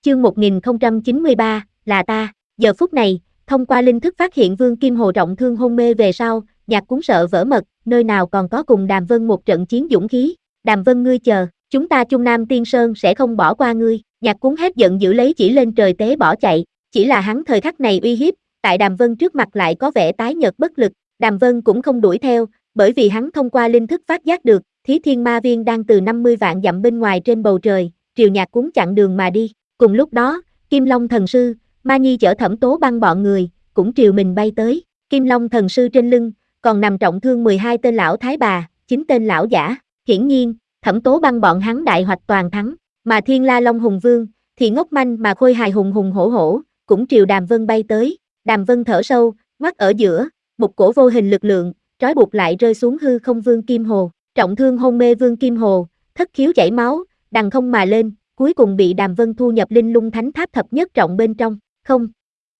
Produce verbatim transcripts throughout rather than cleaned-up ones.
chương một nghìn không trăm chín mươi ba, là ta. Giờ phút này, thông qua linh thức phát hiện Vương Kim Hồ trọng thương hôn mê về sau, Nhạc Cuốn sợ vỡ mật, nơi nào còn có cùng Đàm Vân một trận chiến dũng khí. Đàm Vân ngươi chờ, chúng ta Trung Nam Tiên Sơn sẽ không bỏ qua ngươi. Nhạc Cuốn hét giận dữ lấy chỉ lên trời tế bỏ chạy, chỉ là hắn thời khắc này uy hiếp, tại Đàm Vân trước mặt lại có vẻ tái nhợt bất lực. Đàm Vân cũng không đuổi theo, bởi vì hắn thông qua linh thức phát giác được, Thí Thiên Ma Viên đang từ năm mươi vạn dặm bên ngoài trên bầu trời, triều Nhạc Cuốn chặn đường mà đi. Cùng lúc đó, Kim Long Thần Sư, Ma Nhi chở Thẩm Tố Băng bọn người, cũng triều mình bay tới. Kim Long Thần Sư trên lưng, còn nằm trọng thương mười hai tên lão thái bà, chín tên lão giả. Hiển nhiên, Thẩm Tố Băng bọn hắn đại hoạch toàn thắng, mà Thiên La Long Hùng Vương, thì ngốc manh mà khôi hài hùng hùng hổ hổ, cũng triều Đàm Vân bay tới. Đàm Vân thở sâu, ngoắt ở giữa, một cổ vô hình lực lượng, trói buộc lại rơi xuống hư không Vương Kim Hồ. Trọng thương hôn mê Vương Kim Hồ, thất khiếu chảy máu, đằng không mà lên, cuối cùng bị Đàm Vân thu nhập Linh Lung Thánh Tháp thập nhất trọng bên trong. Không.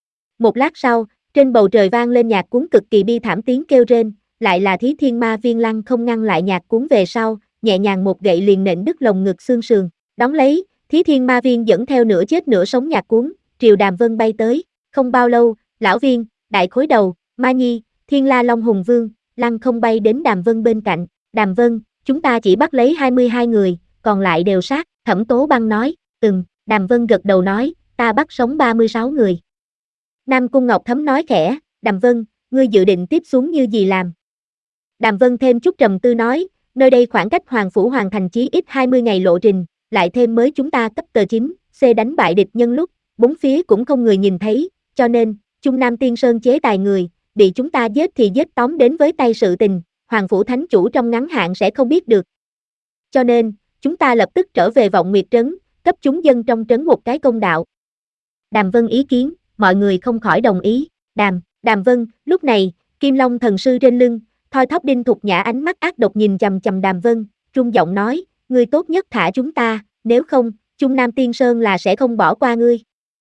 Một lát sau, trên bầu trời vang lên Nhạc Cuốn cực kỳ bi thảm tiếng kêu rên, lại là Thí Thiên Ma Viên lăng không ngăn lại Nhạc Cuốn về sau, nhẹ nhàng một gậy liền nện đứt lồng ngực xương sườn. Đón lấy, Thí Thiên Ma Viên dẫn theo nửa chết nửa sống Nhạc Cuốn, triều Đàm Vân bay tới. Không bao lâu, Lão Viên, Đại Khối Đầu, Ma Nhi, Thiên La Long Hùng Vương, lăng không bay đến Đàm Vân bên cạnh. Đàm Vân, chúng ta chỉ bắt lấy hai mươi hai người, còn lại đều sát. Thẩm Tố Băng nói. Ừm. Đàm Vân gật đầu nói, ta bắt sống ba mươi sáu người. Nam Cung Ngọc Thấm nói khẽ, Đàm Vân, ngươi dự định tiếp xuống như gì làm? Đàm Vân thêm chút trầm tư nói, nơi đây khoảng cách Hoàng Phủ Hoàng Thành chí ít hai mươi ngày lộ trình, lại thêm mới chúng ta cấp tờ chín, C đánh bại địch nhân lúc, bốn phía cũng không người nhìn thấy, cho nên, Trung Nam Tiên Sơn chế tài người, bị chúng ta giết thì giết tóm đến với tay sự tình, Hoàng Phủ Thánh Chủ trong ngắn hạn sẽ không biết được. Cho nên, chúng ta lập tức trở về Vọng Nguyệt Trấn, cấp chúng dân trong trấn một cái công đạo. Đàm Vân ý kiến, mọi người không khỏi đồng ý. Đàm, Đàm Vân, lúc này, Kim Long Thần Sư trên lưng, thoi thóp Đinh Thục Nhã ánh mắt ác độc nhìn chằm chằm Đàm Vân, rung giọng nói, ngươi tốt nhất thả chúng ta, nếu không, Trung Nam Tiên Sơn là sẽ không bỏ qua ngươi.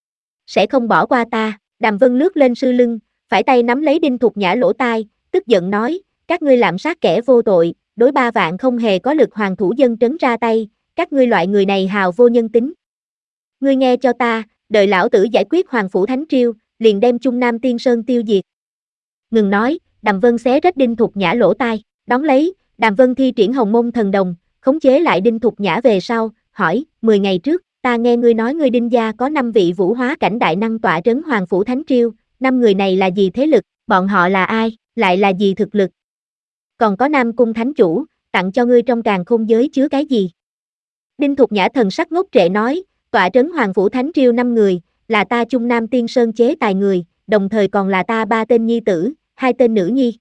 Sẽ không bỏ qua ta. Đàm Vân lướt lên sư lưng, phải tay nắm lấy Đinh Thục Nhã lỗ tai, tức giận nói, các ngươi lạm sát kẻ vô tội, đối ba vạn không hề có lực hoàng thủ dân trấn ra tay, các ngươi loại người này hào vô nhân tính. Ngươi nghe cho ta, đợi lão tử giải quyết Hoàng Phủ Thánh Triêu, liền đem Trung Nam Tiên Sơn tiêu diệt. Ngừng nói, Đàm Vân xé rách Đinh Thục Nhã lỗ tai, đón lấy, Đàm Vân thi triển Hồng Môn Thần Đồng, khống chế lại Đinh Thục Nhã về sau, hỏi, mười ngày trước, ta nghe ngươi nói ngươi Đinh gia có năm vị vũ hóa cảnh đại năng tọa trấn Hoàng Phủ Thánh Triêu, năm người này là gì thế lực, bọn họ là ai, lại là gì thực lực? Còn có Nam Cung Thánh Chủ, tặng cho ngươi trong càn khôn giới chứa cái gì? Đinh Thục Nhã thần sắc ngốc trệ nói, tọa trấn Hoàng Phủ Thánh Triêu năm người, là ta Trung Nam Tiên Sơn chế tài người, đồng thời còn là ta ba tên nhi tử, hai tên nữ nhi.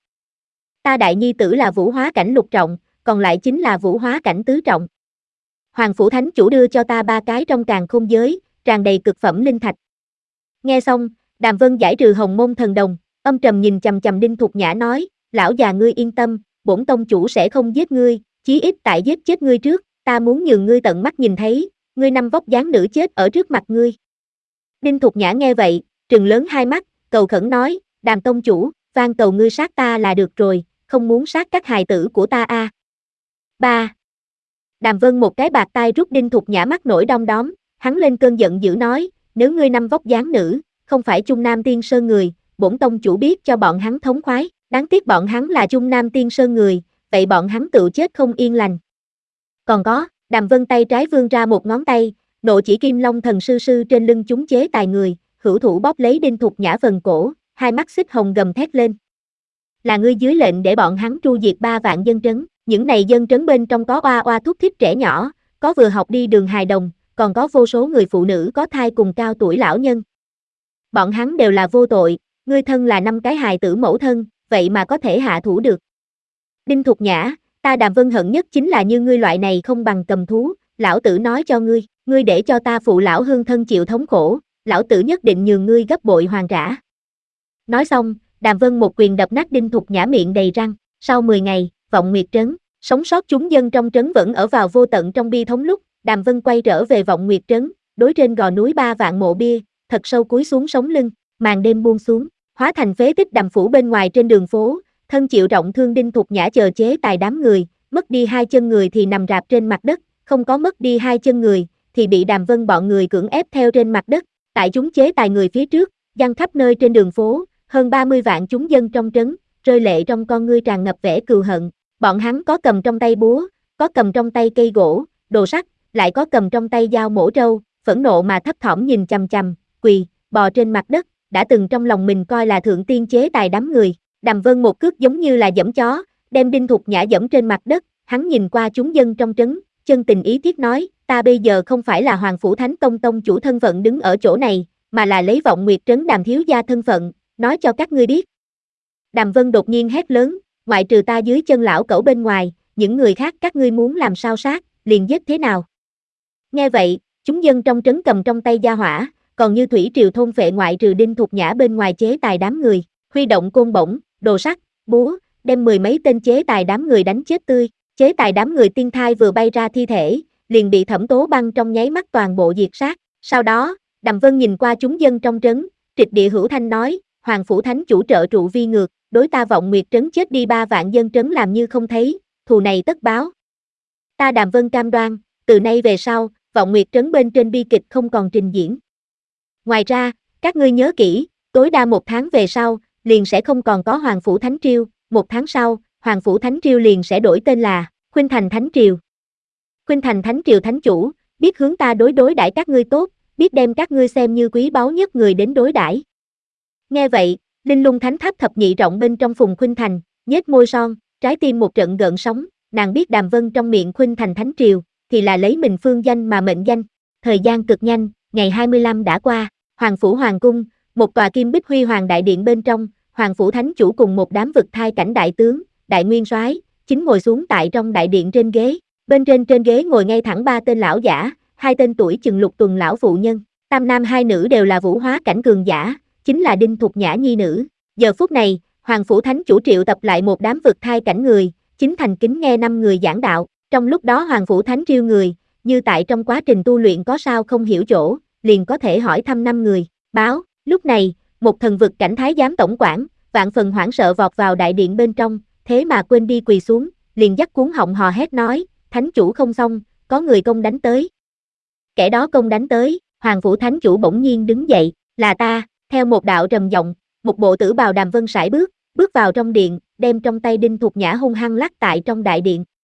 Ta đại nhi tử là vũ hóa cảnh lục trọng, còn lại chính là vũ hóa cảnh tứ trọng. Hoàng Phủ Thánh Chủ đưa cho ta ba cái trong càn khôn giới, tràn đầy cực phẩm linh thạch. Nghe xong, Đàm Vân giải trừ Hồng Môn Thần Đồng, âm trầm nhìn chằm chằm Đinh Thục Nhã nói, lão già ngươi yên tâm, bổn tông chủ sẽ không giết ngươi, chí ít tại giết chết ngươi trước, ta muốn nhường ngươi tận mắt nhìn thấy, ngươi năm vóc dáng nữ chết ở trước mặt ngươi. Đinh Thục Nhã nghe vậy, trừng lớn hai mắt, cầu khẩn nói, Đàm tông chủ, van cầu ngươi sát ta là được rồi, không muốn sát các hài tử của ta a. À. Ba. Đàm Vân một cái bạt tai rút Đinh Thục Nhã mắt nổi đom đóm, hắn lên cơn giận dữ nói, nếu ngươi năm vóc dáng nữ, không phải Trung Nam Tiên Sơn người, bổn tông chủ biết cho bọn hắn thống khoái, đáng tiếc bọn hắn là Trung Nam Tiên Sơn người, vậy bọn hắn tự chết không yên lành. Còn có, Đàm Vân tay trái vươn ra một ngón tay, nộ chỉ Kim Long Thần Sư sư trên lưng chúng chế tài người, hữu thủ bóp lấy Đinh Thục Nhã phần cổ, hai mắt xích hồng gầm thét lên. Là ngươi dưới lệnh để bọn hắn tru diệt ba vạn dân trấn, những này dân trấn bên trong có oa oa thúc thích trẻ nhỏ, có vừa học đi đường hài đồng, còn có vô số người phụ nữ có thai cùng cao tuổi lão nhân. Bọn hắn đều là vô tội, ngươi thân là năm cái hài tử mẫu thân, vậy mà có thể hạ thủ được. Đinh Thục Nhã, ta Đàm Vân hận nhất chính là như ngươi loại này không bằng cầm thú, lão tử nói cho ngươi, ngươi để cho ta phụ lão hương thân chịu thống khổ, lão tử nhất định nhường ngươi gấp bội hoàn trả. Nói xong, Đàm Vân một quyền đập nát Đinh Thục Nhã miệng đầy răng, sau mười ngày, Vọng Nguyệt Trấn, sống sót chúng dân trong trấn vẫn ở vào vô tận trong bi thống lúc, Đàm Vân quay trở về Vọng Nguyệt Trấn, đối trên gò núi ba vạn mộ bia, thật sâu cúi xuống sống lưng, màn đêm buông xuống, hóa thành phế tích Đàm phủ bên ngoài trên đường phố, thân chịu trọng thương Đinh Thục Nhã chờ chế tài đám người, mất đi hai chân người thì nằm rạp trên mặt đất, không có mất đi hai chân người, thì bị Đàm Vân bọn người cưỡng ép theo trên mặt đất, tại chúng chế tài người phía trước, giăng khắp nơi trên đường phố, hơn ba mươi vạn chúng dân trong trấn, rơi lệ trong con ngươi tràn ngập vẻ cừu hận, bọn hắn có cầm trong tay búa, có cầm trong tay cây gỗ, đồ sắt, lại có cầm trong tay dao mổ trâu, phẫn nộ mà thấp thỏm nhìn chằm chằm, quỳ, bò trên mặt đất, đã từng trong lòng mình coi là thượng tiên chế tài đám người. Đàm Vân một cước giống như là giẫm chó, đem Đinh Thục Nhã giẫm trên mặt đất, hắn nhìn qua chúng dân trong trấn, chân tình ý thiết nói, ta bây giờ không phải là Hoàng Phủ Thánh Tông tông chủ thân phận đứng ở chỗ này, mà là lấy Vọng Nguyệt trấn Đàm thiếu gia thân phận, nói cho các ngươi biết. Đàm Vân đột nhiên hét lớn, ngoại trừ ta dưới chân lão cẩu bên ngoài, những người khác các ngươi muốn làm sao sát, liền giết thế nào. Nghe vậy, chúng dân trong trấn cầm trong tay gia hỏa, còn như thủy triều thôn phệ ngoại trừ Đinh Thục Nhã bên ngoài chế tài đám người, huy động côn bổng, đồ sắt, búa, đem mười mấy tên chế tài đám người đánh chết tươi, chế tài đám người tiên thai vừa bay ra thi thể, liền bị Thẩm Tố Băng trong nháy mắt toàn bộ diệt sát. Sau đó, Đàm Vân nhìn qua chúng dân trong trấn, trịch địa hữu thanh nói, Hoàng Phủ Thánh chủ trợ trụ vi ngược, đối ta Vọng Nguyệt trấn chết đi ba vạn dân trấn làm như không thấy, thù này tất báo. Ta Đàm Vân cam đoan, từ nay về sau, Vọng Nguyệt trấn bên trên bi kịch không còn trình diễn. Ngoài ra, các ngươi nhớ kỹ, tối đa một tháng về sau, liền sẽ không còn có Hoàng Phủ Thánh Triều, một tháng sau, Hoàng Phủ Thánh Triều liền sẽ đổi tên là Khuynh Thành Thánh Triều. Khuynh Thành Thánh Triều Thánh chủ, biết hướng ta đối đối đãi các ngươi tốt, biết đem các ngươi xem như quý báu nhất người đến đối đãi. Nghe vậy, Linh Lung Thánh Tháp thập nhị rộng bên trong Phùng Khuynh Thành, nhếch môi son, trái tim một trận gợn sóng, nàng biết Đàm Vân trong miệng Khuynh Thành Thánh Triều, thì là lấy mình phương danh mà mệnh danh. Thời gian cực nhanh, ngày hai mươi lăm đã qua, Hoàng Phủ Hoàng Cung, một tòa kim bích huy hoàng đại điện bên trong, Hoàng Phủ Thánh chủ cùng một đám vực thai cảnh đại tướng, đại nguyên soái, chính ngồi xuống tại trong đại điện trên ghế. Bên trên trên ghế ngồi ngay thẳng ba tên lão giả, hai tên tuổi chừng lục tuần lão phụ nhân, tam nam hai nữ đều là vũ hóa cảnh cường giả, chính là Đinh Thục Nhã nhi nữ. Giờ phút này, Hoàng Phủ Thánh chủ triệu tập lại một đám vực thai cảnh người, chính thành kính nghe năm người giảng đạo. Trong lúc đó Hoàng Phủ Thánh triêu người, như tại trong quá trình tu luyện có sao không hiểu chỗ, liền có thể hỏi thăm năm người. Báo, lúc này, một thần vực cảnh thái giám tổng quản, vạn phần hoảng sợ vọt vào đại điện bên trong, thế mà quên đi quỳ xuống, liền dắt cuốn họng hò hét nói, Thánh chủ không xong, có người công đánh tới. Kẻ đó công đánh tới, Hoàng Phủ Thánh chủ bỗng nhiên đứng dậy, là ta, theo một đạo trầm giọng, một bộ tử bào Đàm Vân sải bước, bước vào trong điện, đem trong tay Đinh Thục Nhã hung hăng lắc tại trong đại điện.